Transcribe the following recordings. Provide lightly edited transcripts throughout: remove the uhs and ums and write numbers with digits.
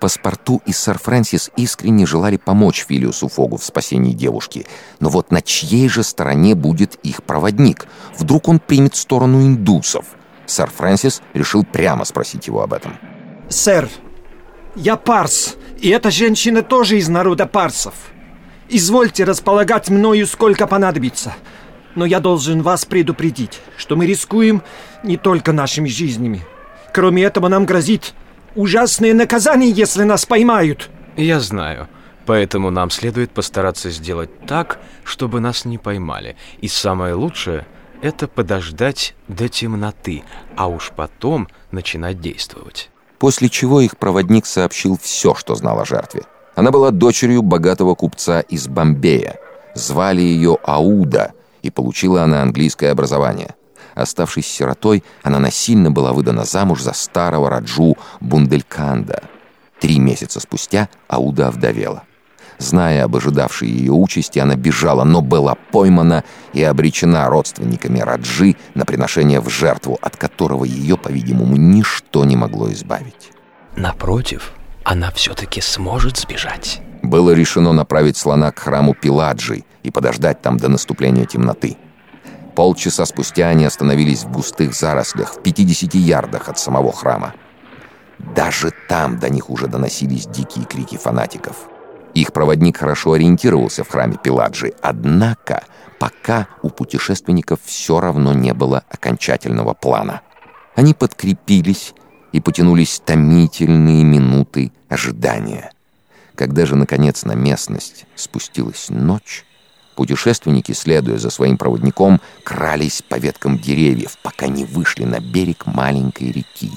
Паспорту и сэр Фрэнсис искренне желали помочь Филиусу Фогу в спасении девушки. Но вот на чьей же стороне будет их проводник? Вдруг он примет сторону индусов? Сэр Фрэнсис решил прямо спросить его об этом. «Сэр, я парс, и эта женщина тоже из народа парсов. Извольте располагать мною сколько понадобится. Но я должен вас предупредить, что мы рискуем не только нашими жизнями. Кроме этого, нам грозит ужасное наказание, если нас поймают». Я знаю. Поэтому нам следует постараться сделать так, чтобы нас не поймали. И самое лучшее — это подождать до темноты, а уж потом начинать действовать. После чего их проводник сообщил все, что знал о жертве. Она была дочерью богатого купца из Бомбея. Звали ее Ауда, и получила она английское образование. Оставшись сиротой, она насильно была выдана замуж за старого раджу Бундельканда. 3 месяца спустя Ауда овдовела. Зная об ожидавшей ее участи, она бежала, но была поймана и обречена родственниками раджи на приношение в жертву, от которого ее, по-видимому, ничто не могло избавить. Напротив, она все-таки сможет сбежать. Было решено направить слона к храму Пиладжи и подождать там до наступления темноты. Полчаса спустя они остановились в густых зарослях в 50 ярдах от самого храма. Даже там до них уже доносились дикие крики фанатиков. Их проводник хорошо ориентировался в храме Пиладжи, однако пока у путешественников все равно не было окончательного плана. Они подкрепились и потянулись томительные минуты ожидания. Когда же, наконец, на местность спустилась ночь, путешественники, следуя за своим проводником, крались по веткам деревьев, пока не вышли на берег маленькой реки.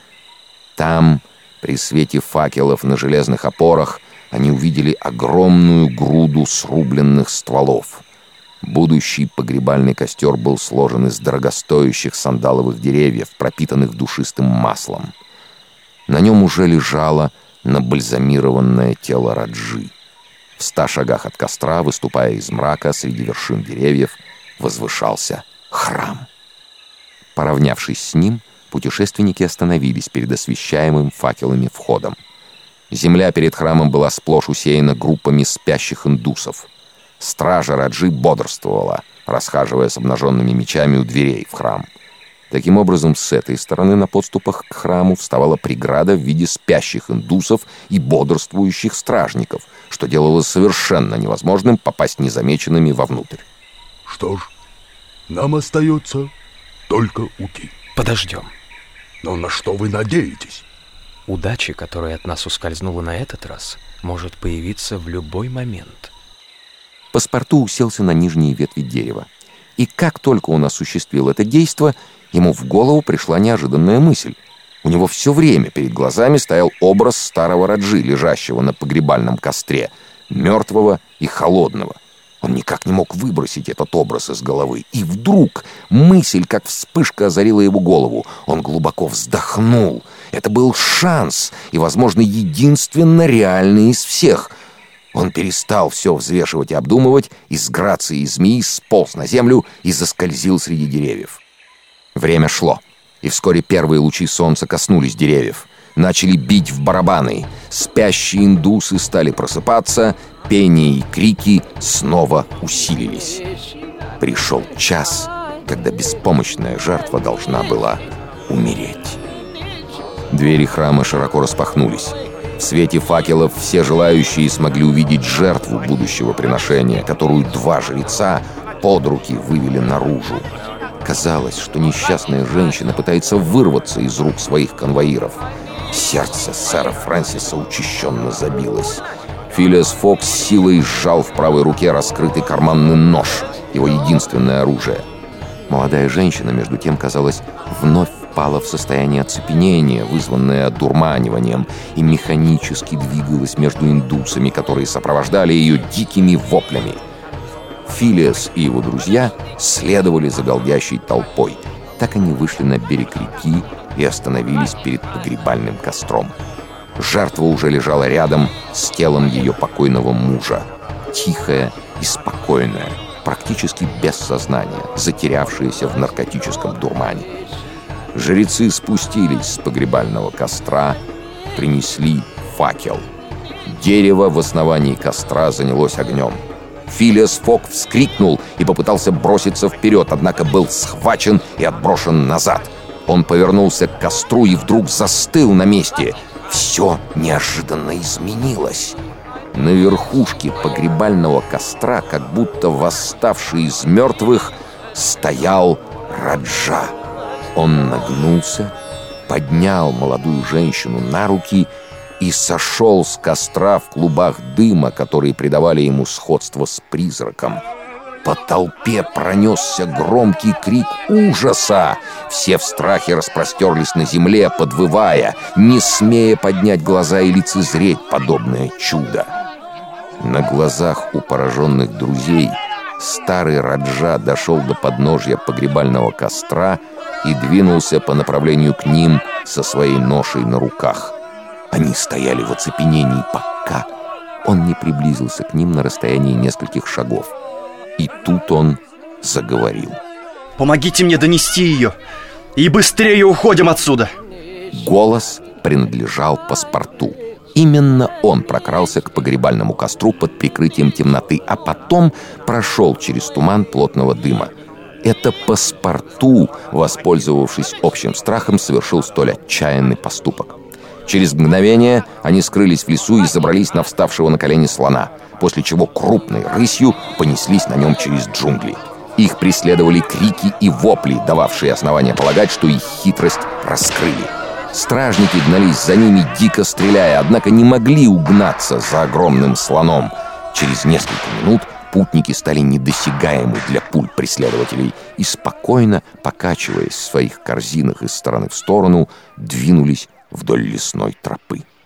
Там, при свете факелов на железных опорах, они увидели огромную груду срубленных стволов. Будущий погребальный костер был сложен из дорогостоящих сандаловых деревьев, пропитанных душистым маслом. На нем уже лежало набальзамированное тело раджи. В 100 шагах от костра, выступая из мрака среди вершин деревьев, возвышался храм. Поравнявшись с ним, путешественники остановились перед освещаемым факелами входом. Земля перед храмом была сплошь усеяна группами спящих индусов. Стража раджи бодрствовала, расхаживая с обнаженными мечами у дверей в храм. Таким образом, с этой стороны на подступах к храму вставала преграда в виде спящих индусов и бодрствующих стражников, что делало совершенно невозможным попасть незамеченными вовнутрь. Что ж, нам остается только уйти. Подождем. Но на что вы надеетесь? Удача, которая от нас ускользнула на этот раз, может появиться в любой момент. Паспорту уселся на нижние ветви дерева. И как только он осуществил это действо, ему в голову пришла неожиданная мысль. У него все время перед глазами стоял образ старого раджи, лежащего на погребальном костре, мертвого и холодного. Он никак не мог выбросить этот образ из головы. И вдруг мысль, как вспышка, озарила его голову. Он глубоко вздохнул. Это был шанс, и, возможно, единственно реальный из всех. Он перестал все взвешивать и обдумывать, и с грацией змеи сполз на землю и заскользил среди деревьев. Время шло, и вскоре первые лучи солнца коснулись деревьев. Начали бить в барабаны. Спящие индусы стали просыпаться, пение и крики снова усилились. Пришел час, когда беспомощная жертва должна была умереть. Двери храма широко распахнулись. В свете факелов все желающие смогли увидеть жертву будущего приношения, которую 2 жреца под руки вывели наружу. Казалось, что несчастная женщина пытается вырваться из рук своих конвоиров. Сердце сэра Фрэнсиса учащенно забилось. Филиас Фог с силой сжал в правой руке раскрытый карманный нож, его единственное оружие. Молодая женщина, между тем, казалось, вновь впала в состояние оцепенения, вызванное одурманиванием, и механически двигалась между индусами, которые сопровождали ее дикими воплями. Филиас и его друзья следовали за голдящей толпой. Так они вышли на берег реки и остановились перед погребальным костром. Жертва уже лежала рядом с телом ее покойного мужа, тихая и спокойная, практически без сознания, затерявшаяся в наркотическом дурмане. Жрецы спустились с погребального костра, принесли факел. Дерево в основании костра занялось огнем. Филиас Фок вскрикнул и попытался броситься вперед, однако был схвачен и отброшен назад. Он повернулся к костру и вдруг застыл на месте. Все неожиданно изменилось. На верхушке погребального костра, как будто восставший из мертвых, стоял Раджа. Он нагнулся, поднял молодую женщину на руки и сошел с костра в клубах дыма, которые придавали ему сходство с призраком. По толпе пронесся громкий крик ужаса. Все в страхе распростерлись на земле, подвывая, не смея поднять глаза и лицезреть подобное чудо. На глазах у пораженных друзей старый Раджа дошел до подножья погребального костра и двинулся по направлению к ним со своей ношей на руках. Они стояли в оцепенении, пока он не приблизился к ним на расстоянии нескольких шагов. И тут он заговорил. «Помогите мне донести ее, и быстрее уходим отсюда!» Голос принадлежал паспорту. Именно он прокрался к погребальному костру под прикрытием темноты, а потом прошел через туман плотного дыма. Это паспорту, воспользовавшись общим страхом, совершил столь отчаянный поступок. Через мгновение они скрылись в лесу и забрались на вставшего на колени слона, после чего крупной рысью понеслись на нем через джунгли. Их преследовали крики и вопли, дававшие основания полагать, что их хитрость раскрыли. Стражники гнались за ними, дико стреляя, однако не могли угнаться за огромным слоном. Через несколько минут путники стали недосягаемы для пуль преследователей и, спокойно покачиваясь в своих корзинах из стороны в сторону, двинулись вдоль лесной тропы.